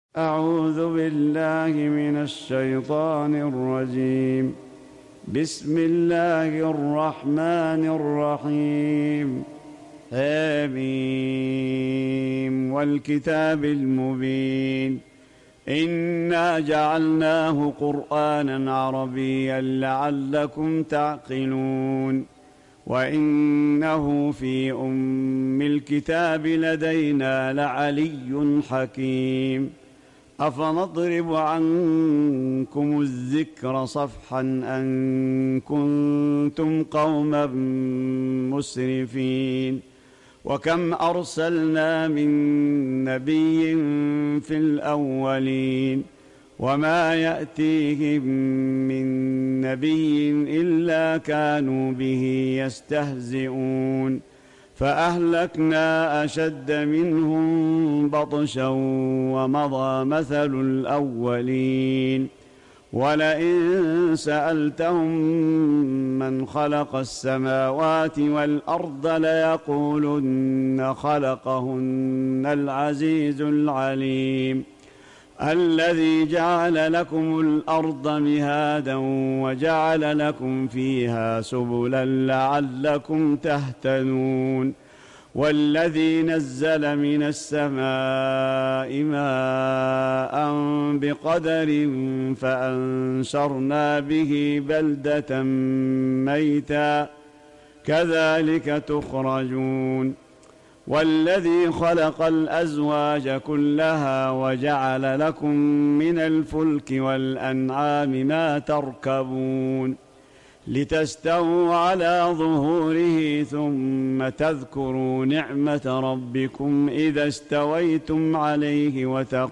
أعوذ بالله من الشيطان الرجيم. بسم الله الرحمن الرحيم. آمين والكتاب المبين. إنا جعلناه قرآنا عربيا لعلكم تعقلون. وإنه في أم الكتاب لدينا لعلي حكيم. أفنضرب عنكم الذكر صفحا أن كنتم قوما مسرفين. وكم أرسلنا من نبي في الأولين وما يأتيهم من نبي إلا كانوا به يستهزئون. فأهلكنا أشد منهم بطشا ومضى مثل الأولين. ولئن سألتهم من خلق السماوات والأرض ليقولن خلقهن العزيز العليم. الذي جعل لكم الأرض مهادا وجعل لكم فيها سبلا لعلكم تهتدون. والذي نزل من السماء ماء بقدر فأنشرنا به بلدة ميتا كذلك تخرجون. والذي خلق الأزواج كلها وجعل لكم من الفلك والأنعام ما تركبون لتستووا على ظهوره ثم تذكروا نعمة ربكم إذا استويتم عليه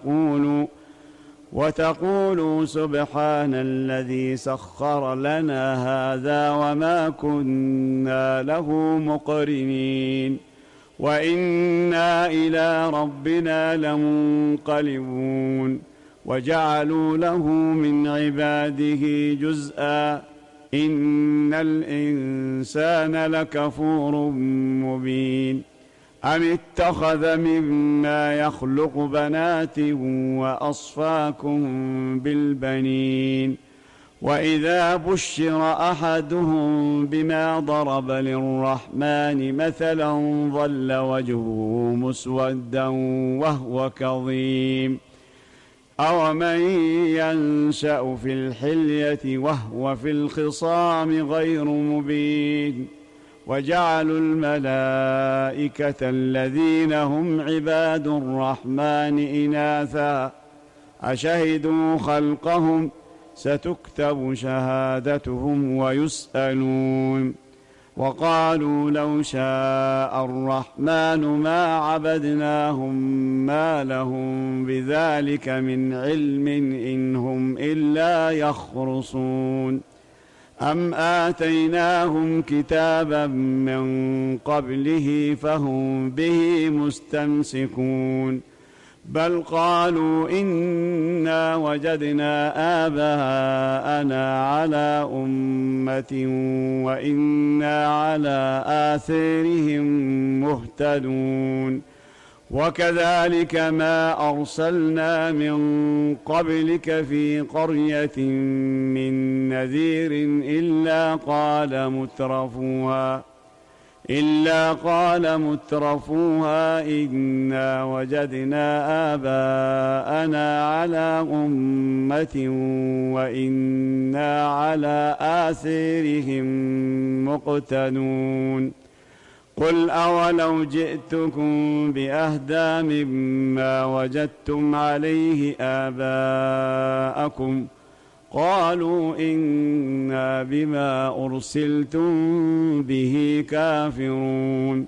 وتقولوا سبحان الذي سخر لنا هذا وما كنا له مقرنين وإنا إلى ربنا لمنقلبون. وجعلوا له من عباده جزءا إن الإنسان لكفور مبين. أم اتخذ مما يخلق بنات وأصفاكم بالبنين. وإذا بشر أحدهم بما ضرب للرحمن مثلا ظل وجهه مسودا وهو كظيم. أومن ينشأ في الحلية وهو في الخصام غير مبين. وجعلوا الملائكة الذين هم عباد الرحمن إناثا أشهدوا خلقهم ستكتب شهادتهم ويسألون. وقالوا لو شاء الرحمن ما عبدناهم ما لهم بذلك من علم إن هم إلا يخرصون. أم آتيناهم كتابا من قبله فهم به مستمسكون. بل قالوا إنا وجدنا آباءنا على أمة وإنا على آثارهم مهتدون. وكذلك ما أرسلنا من قبلك في قرية من نذير إلا قال مترفوها إنا وجدنا آباءنا على أمة وإنا على آثارهم مقتدون. قل أولو جئتكم بأهدى مما وجدتم عليه آباءكم قالوا إنا بما أرسلتم به كافرون.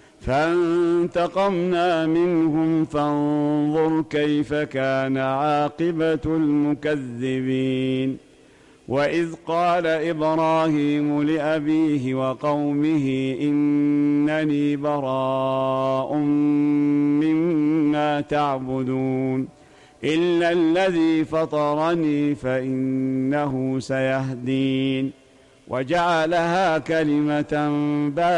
فانتقمنا منهم فانظر كيف كان عاقبة المكذبين. وإذ قال إبراهيم لأبيه وقومه إنني براء مما تعبدون إلا الذي فطرني فإنه سيهدين. وجعلها كلمة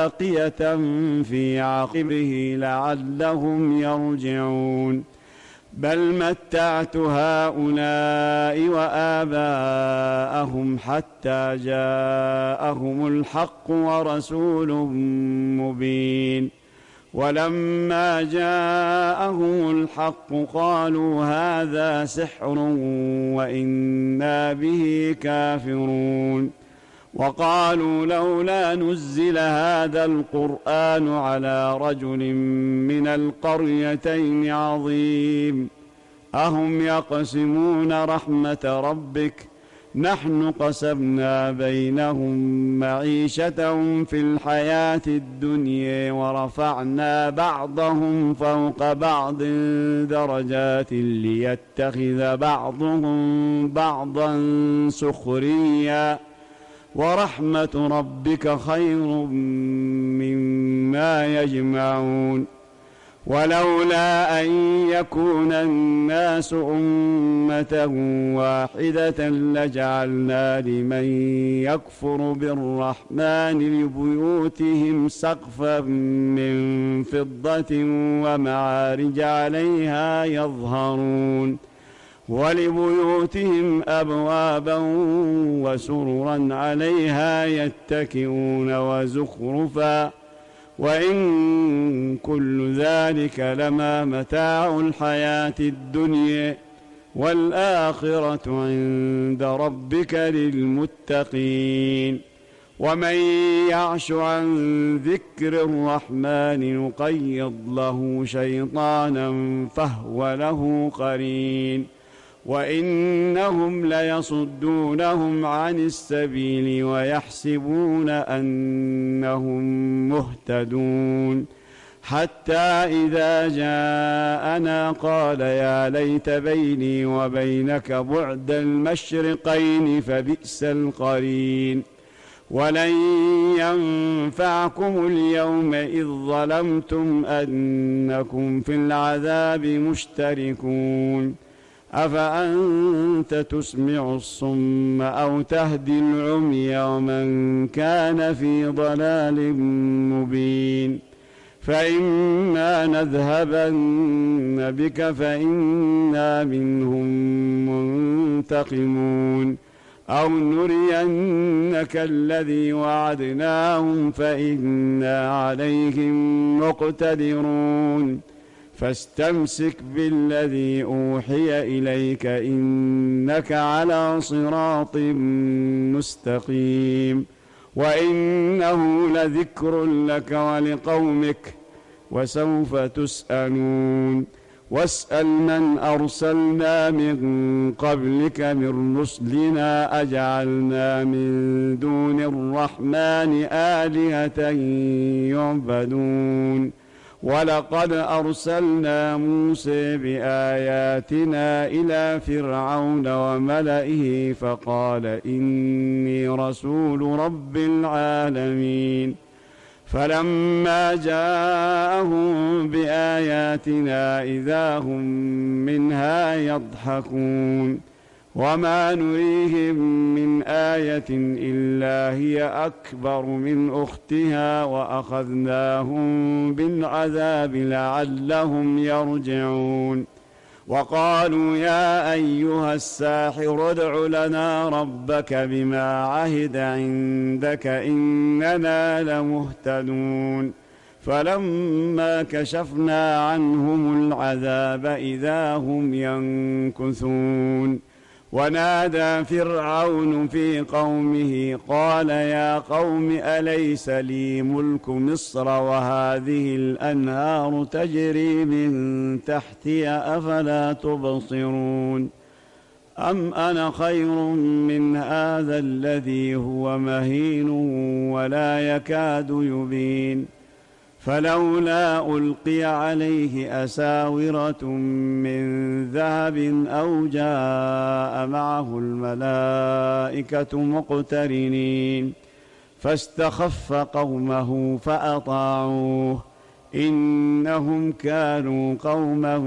باقية في عقبه لعلهم يرجعون. بل متعت هؤلاء وآباءهم حتى جاءهم الحق ورسول مبين ولما جاءهم الحق قالوا هذا سحر وإنا به كافرون وقالوا لولا نزل هذا القرآن على رجل من القريتين عظيم أهم يقسمون رحمة ربك نحن قسمنا بينهم معيشتهم في الحياة الدنيا ورفعنا بعضهم فوق بعض درجات ليتخذ بعضهم بعضا سخريا ورحمة ربك خير مما يجمعون ولولا أن يكون الناس أمة واحدة لجعلنا لمن يكفر بالرحمن لبيوتهم سقفا من فضة ومعارج عليها يظهرون ولبيوتهم أبوابا وسررا عليها يتكئون وزخرفا وإن كل ذلك لما متاع الحياة الدنيا والآخرة عند ربك للمتقين ومن يعش عن ذكر الرحمن نقيض له شيطانا فهو له قرين وإنهم ليصدونهم عن السبيل ويحسبون أنهم مهتدون حتى إذا جاءنا قال يا ليت بيني وبينك بعد المشرقين فبئس القرين ولن ينفعكم اليوم إذ ظلمتم أنكم في العذاب مشتركون أفأنت تسمع الصم أو تهدي العمي ومن كان في ضلال مبين فإما نذهبن بك فإنا منهم منتقمون أو نرينك الذي وعدناهم فإنا عليهم مقتدرون فاستمسك بالذي أوحي إليك إنك على صراط مستقيم وإنه لذكر لك ولقومك وسوف تسألون واسأل من أرسلنا من قبلك من رسلنا أجعلنا من دون الرحمن آلهة يعبدون ولقد أرسلنا موسى بآياتنا إلى فرعون وملئه فقال إني رسول رب العالمين فلما جاءهم بآياتنا إذا هم منها يضحكون وما نريهم من آية إلا هي أكبر من أختها وأخذناهم بالعذاب لعلهم يرجعون وقالوا يا أيها الساحر ادع لنا ربك بما عهد عندك إننا لمهتدون فلما كشفنا عنهم العذاب إذا هم ينكثون ونادى فرعون في قومه قال يا قوم أليس لي ملك مصر وهذه الأنهار تجري من تحتي أفلا تبصرون أم أنا خير من هذا الذي هو مهين ولا يكاد يبين فلولا ألقي عليه أساورة من ذهب أو جاء معه الملائكة مقترنين فاستخف قومه فأطاعوه إنهم كانوا قوما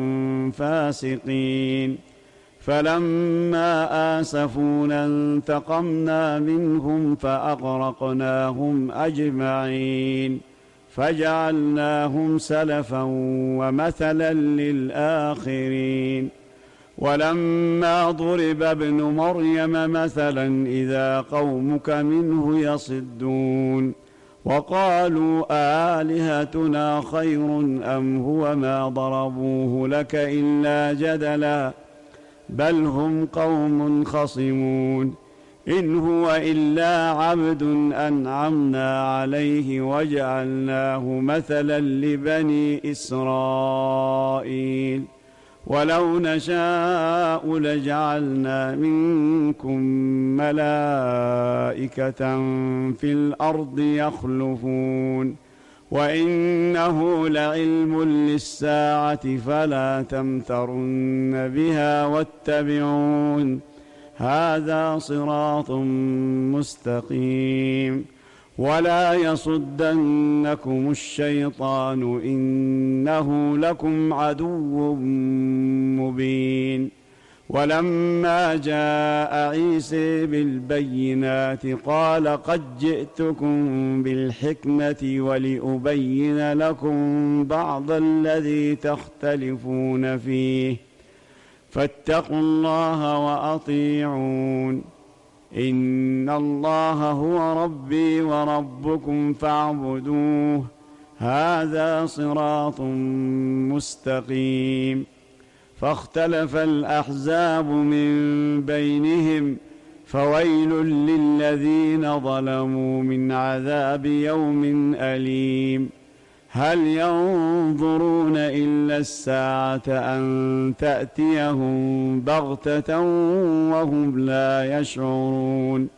فاسقين فلما آسفونا انتقمنا منهم فأغرقناهم أجمعين فجعلناهم سلفا ومثلا للآخرين. ولما ضرب ابن مريم مثلا إذا قومك منه يصدون وقالوا آلهتنا خير أم هو ما ضربوه لك إلا جدلا بل هم قوم خصمون. إن هو إلا عبد أنعمنا عليه وجعلناه مثلا لبني إسرائيل ولو نشاء لجعلنا منكم ملائكة في الأرض يخلفون وإنه لعلم للساعة فلا تمترن بها واتبعون هذا صراط مستقيم. ولا يصدنكم الشيطان إنه لكم عدو مبين. ولما جاء عيسى بالبينات قال قد جئتكم بالحكمة ولأبين لكم بعض الذي تختلفون فيه فاتقوا الله وأطيعون. إن الله هو ربي وربكم فاعبدوه هذا صراط مستقيم. فاختلف الأحزاب من بينهم فويل للذين ظلموا من عذاب يوم أليم. هل ينظرون إلا الساعة أن تأتيهم بغتة وهم لا يشعرون.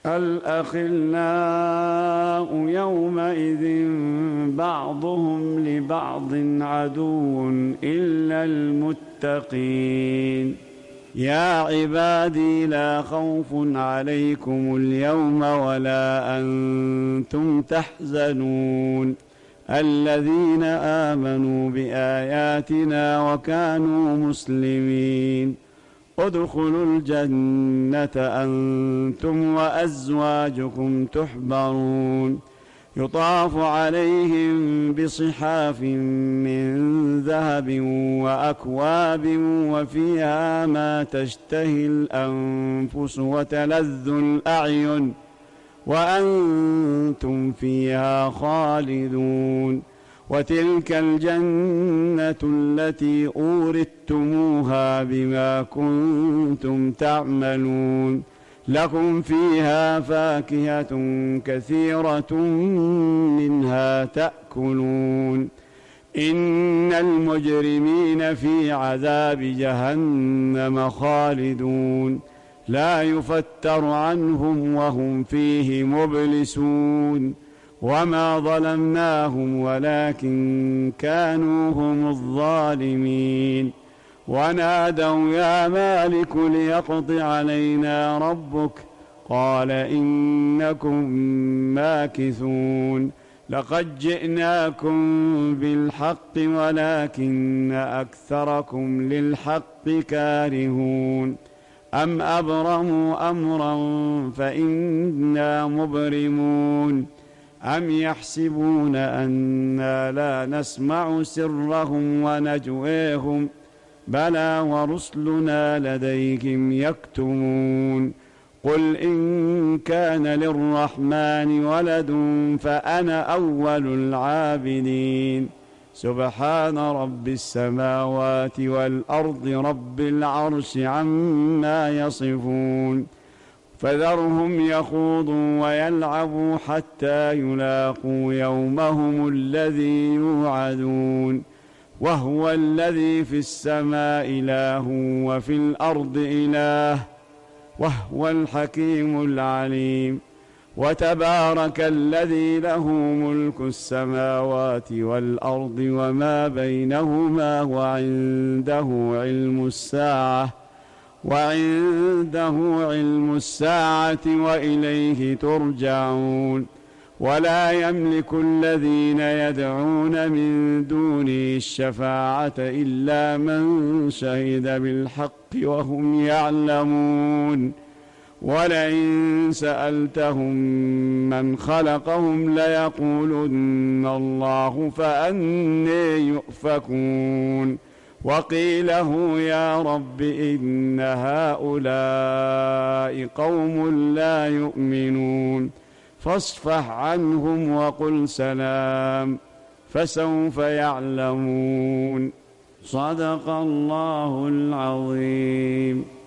الأخلاء يومئذ بعضهم لبعض عدو إلا المتقين. يا عبادي لا خوف عليكم اليوم ولا أنتم تحزنون الذين آمنوا بآياتنا وكانوا مسلمين ادخلوا الجنة أنتم وأزواجكم تحبرون يطاف عليهم بصحاف من ذهب وأكواب وفيها ما تشتهي الأنفس وتلذ الأعين وأنتم فيها خالدون. وتلك الجنة التي أورثتموها بما كنتم تعملون لكم فيها فاكهة كثيرة منها تأكلون. إن المجرمين في عذاب جهنم خالدون لا يفتر عنهم وهم فيه مبلسون. وما ظلمناهم ولكن كانوا هم الظالمين. ونادوا يا مالك ليقض علينا ربك قال إنكم ماكثون. لقد جئناكم بالحق ولكن أكثركم للحق كارهون. أم أبرموا أمرا فإنا مبرمون. أم يحسبون أنا لا نسمع سرهم ونجويهم بلى ورسلنا لديهم يكتمون. قل إن كان للرحمن ولد فأنا أول العابدين. سبحان رب السماوات والأرض رب العرش عما يصفون. فذرهم يخوضوا ويلعبوا حتى يلاقوا يومهم الذي يوعدون. وهو الذي في السماء إله وفي الأرض إله وهو الحكيم العليم. وتبارك الذي له ملك السماوات والأرض وما بينهما وعنده علم الساعة وإليه ترجعون. ولا يملك الذين يدعون من دونه الشفاعة إلا من شهد بالحق وهم يعلمون. ولئن سألتهم من خلقهم ليقولن الله فأني يؤفكون وقيله يا رب إن هؤلاء قوم لا يؤمنون فاصفح عنهم وقل سلام فسوف يعلمون. صدق الله العظيم.